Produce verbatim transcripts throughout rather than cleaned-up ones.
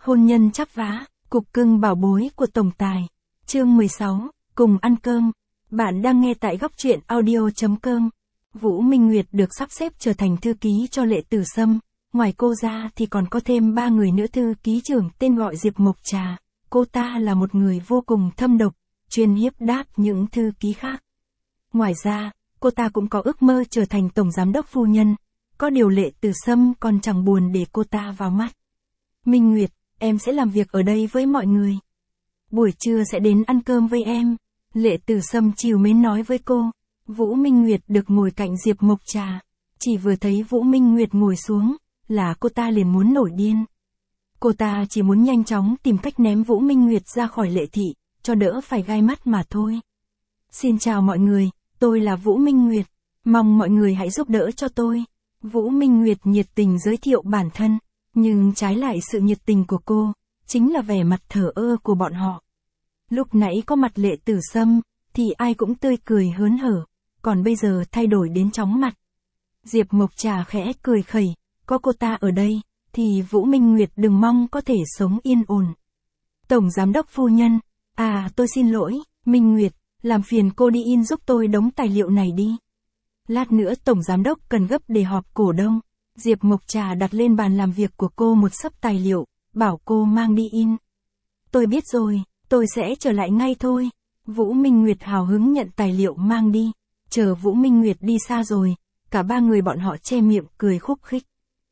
Hôn nhân chắp vá, cục cưng bảo bối của tổng tài. Chương mười sáu, cùng ăn cơm. Bạn đang nghe tại góc truyện audio chấm com. Vũ Minh Nguyệt được sắp xếp trở thành thư ký cho Lệ Tử Sâm. Ngoài cô ra thì còn có thêm ba người nữa thư ký trưởng tên gọi Diệp Mộc Trà. Cô ta là một người vô cùng thâm độc, chuyên hiếp đáp những thư ký khác. Ngoài ra, cô ta cũng có ước mơ trở thành tổng giám đốc phu nhân. Có điều Lệ Tử Sâm còn chẳng buồn để cô ta vào mắt. Minh Nguyệt, em sẽ làm việc ở đây với mọi người. Buổi trưa sẽ đến ăn cơm với em. Lệ Tử Sâm trìu mến nói với cô. Vũ Minh Nguyệt được ngồi cạnh Diệp Mộc Trà. Chỉ vừa thấy Vũ Minh Nguyệt ngồi xuống, là cô ta liền muốn nổi điên. Cô ta chỉ muốn nhanh chóng tìm cách ném Vũ Minh Nguyệt ra khỏi Lệ thị, cho đỡ phải gai mắt mà thôi. Xin chào mọi người, tôi là Vũ Minh Nguyệt. Mong mọi người hãy giúp đỡ cho tôi. Vũ Minh Nguyệt nhiệt tình giới thiệu bản thân. Nhưng trái lại sự nhiệt tình của cô, chính là vẻ mặt thờ ơ của bọn họ. Lúc nãy có mặt Lệ Tử Sâm, thì ai cũng tươi cười hớn hở, còn bây giờ thay đổi đến chóng mặt. Diệp Mộc Trà khẽ cười khẩy, có cô ta ở đây, thì Vũ Minh Nguyệt đừng mong có thể sống yên ổn. Tổng giám đốc phu nhân, à tôi xin lỗi, Minh Nguyệt, làm phiền cô đi in giúp tôi đống tài liệu này đi. Lát nữa tổng giám đốc cần gấp để họp cổ đông. Diệp Mộc Trà đặt lên bàn làm việc của cô một xấp tài liệu, bảo cô mang đi in. Tôi biết rồi, tôi sẽ trở lại ngay thôi. Vũ Minh Nguyệt hào hứng nhận tài liệu mang đi. Chờ Vũ Minh Nguyệt đi xa rồi, cả ba người bọn họ che miệng cười khúc khích.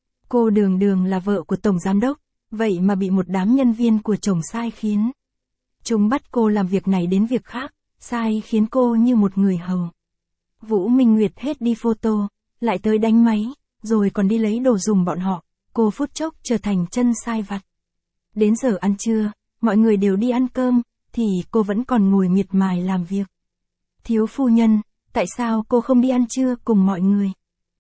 Cô đường đường là vợ của tổng giám đốc, vậy mà bị một đám nhân viên của chồng sai khiến. Chúng bắt cô làm việc này đến việc khác, sai khiến cô như một người hầu. Vũ Minh Nguyệt hết đi photo, lại tới đánh máy, rồi còn đi lấy đồ dùng bọn họ, cô phút chốc trở thành chân sai vặt. Đến giờ ăn trưa, mọi người đều đi ăn cơm, thì cô vẫn còn ngồi miệt mài làm việc. Thiếu phu nhân, tại sao cô không đi ăn trưa cùng mọi người?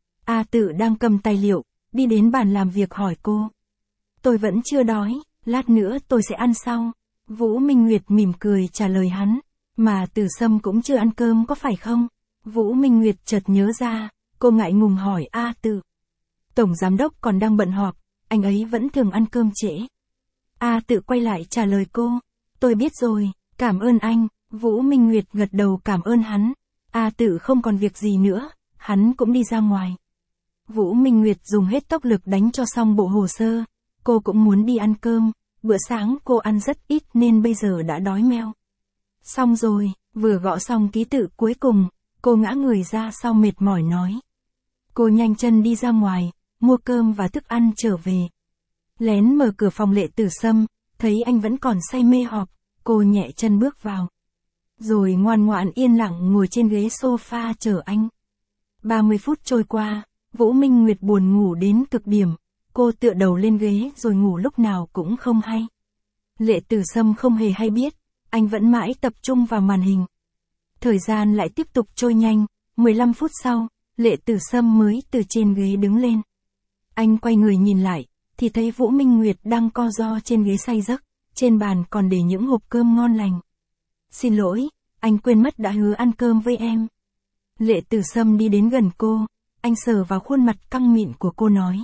A Tự đang cầm tài liệu, đi đến bàn làm việc hỏi cô. Tôi vẫn chưa đói, lát nữa tôi sẽ ăn sau. Vũ Minh Nguyệt mỉm cười trả lời hắn, mà Tử Sâm cũng chưa ăn cơm có phải không? Vũ Minh Nguyệt chợt nhớ ra, cô ngại ngùng hỏi A Tự. Tổng giám đốc còn đang bận họp, anh ấy vẫn thường ăn cơm trễ. A Tự quay lại trả lời cô, tôi biết rồi, cảm ơn anh. Vũ Minh Nguyệt gật đầu cảm ơn hắn. A Tự không còn việc gì nữa, hắn cũng đi ra ngoài. Vũ Minh Nguyệt dùng hết tốc lực đánh cho xong bộ hồ sơ, cô cũng muốn đi ăn cơm, bữa sáng cô ăn rất ít nên bây giờ đã đói meo. Xong rồi, vừa gõ xong ký tự cuối cùng, cô ngã người ra sau mệt mỏi nói. Cô nhanh chân đi ra ngoài, mua cơm và thức ăn trở về. Lén mở cửa phòng Lệ Tử Sâm, thấy anh vẫn còn say mê họp, cô nhẹ chân bước vào. Rồi ngoan ngoãn yên lặng ngồi trên ghế sofa chờ anh. ba mươi phút trôi qua, Vũ Minh Nguyệt buồn ngủ đến cực điểm, cô tựa đầu lên ghế rồi ngủ lúc nào cũng không hay. Lệ Tử Sâm không hề hay biết, anh vẫn mãi tập trung vào màn hình. Thời gian lại tiếp tục trôi nhanh, mười lăm phút sau, Lệ Tử Sâm mới từ trên ghế đứng lên. Anh quay người nhìn lại, thì thấy Vũ Minh Nguyệt đang co ro trên ghế say giấc, trên bàn còn để những hộp cơm ngon lành. Xin lỗi, anh quên mất đã hứa ăn cơm với em. Lệ Tử Sâm đi đến gần cô, anh sờ vào khuôn mặt căng mịn của cô nói.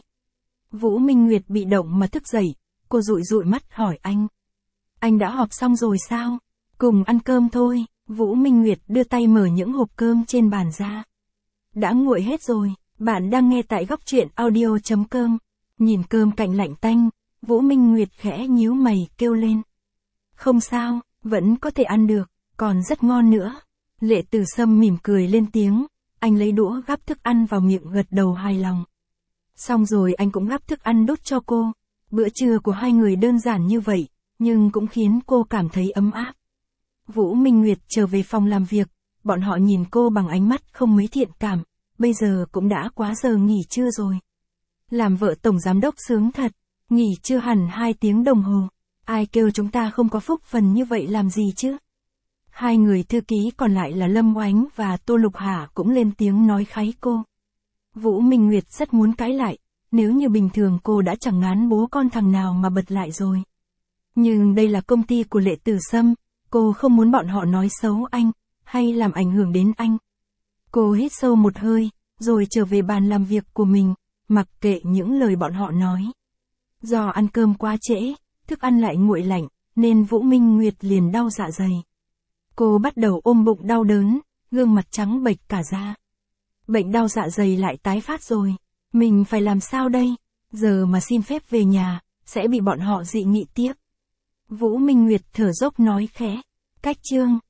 Vũ Minh Nguyệt bị động mà thức dậy, cô dụi dụi mắt hỏi anh. Anh đã họp xong rồi sao? Cùng ăn cơm thôi. Vũ Minh Nguyệt đưa tay mở những hộp cơm trên bàn ra. Đã nguội hết rồi, bạn đang nghe tại góc truyện audio chấm com. Nhìn cơm cạnh lạnh tanh, Vũ Minh Nguyệt khẽ nhíu mày kêu lên. Không sao, vẫn có thể ăn được, còn rất ngon nữa. Lệ Tử Sâm mỉm cười lên tiếng, anh lấy đũa gắp thức ăn vào miệng gật đầu hài lòng. Xong rồi anh cũng gắp thức ăn đút cho cô. Bữa trưa của hai người đơn giản như vậy, nhưng cũng khiến cô cảm thấy ấm áp. Vũ Minh Nguyệt trở về phòng làm việc, bọn họ nhìn cô bằng ánh mắt không mấy thiện cảm, bây giờ cũng đã quá giờ nghỉ trưa rồi. Làm vợ tổng giám đốc sướng thật, nghỉ trưa hẳn hai tiếng đồng hồ, ai kêu chúng ta không có phúc phần như vậy làm gì chứ. Hai người thư ký còn lại là Lâm Oánh và Tô Lục Hà cũng lên tiếng nói kháy cô. Vũ Minh Nguyệt rất muốn cãi lại, nếu như bình thường cô đã chẳng ngán bố con thằng nào mà bật lại rồi. Nhưng đây là công ty của Lệ Tử Sâm, cô không muốn bọn họ nói xấu anh, hay làm ảnh hưởng đến anh. Cô hít sâu một hơi, rồi trở về bàn làm việc của mình, mặc kệ những lời bọn họ nói. Do ăn cơm quá trễ, thức ăn lại nguội lạnh, nên Vũ Minh Nguyệt liền đau dạ dày. Cô bắt đầu ôm bụng đau đớn, gương mặt trắng bệch cả da. Bệnh đau dạ dày lại tái phát rồi, mình phải làm sao đây? Giờ mà xin phép về nhà, sẽ bị bọn họ dị nghị tiếp. Vũ Minh Nguyệt thở dốc nói khẽ, cách Trương,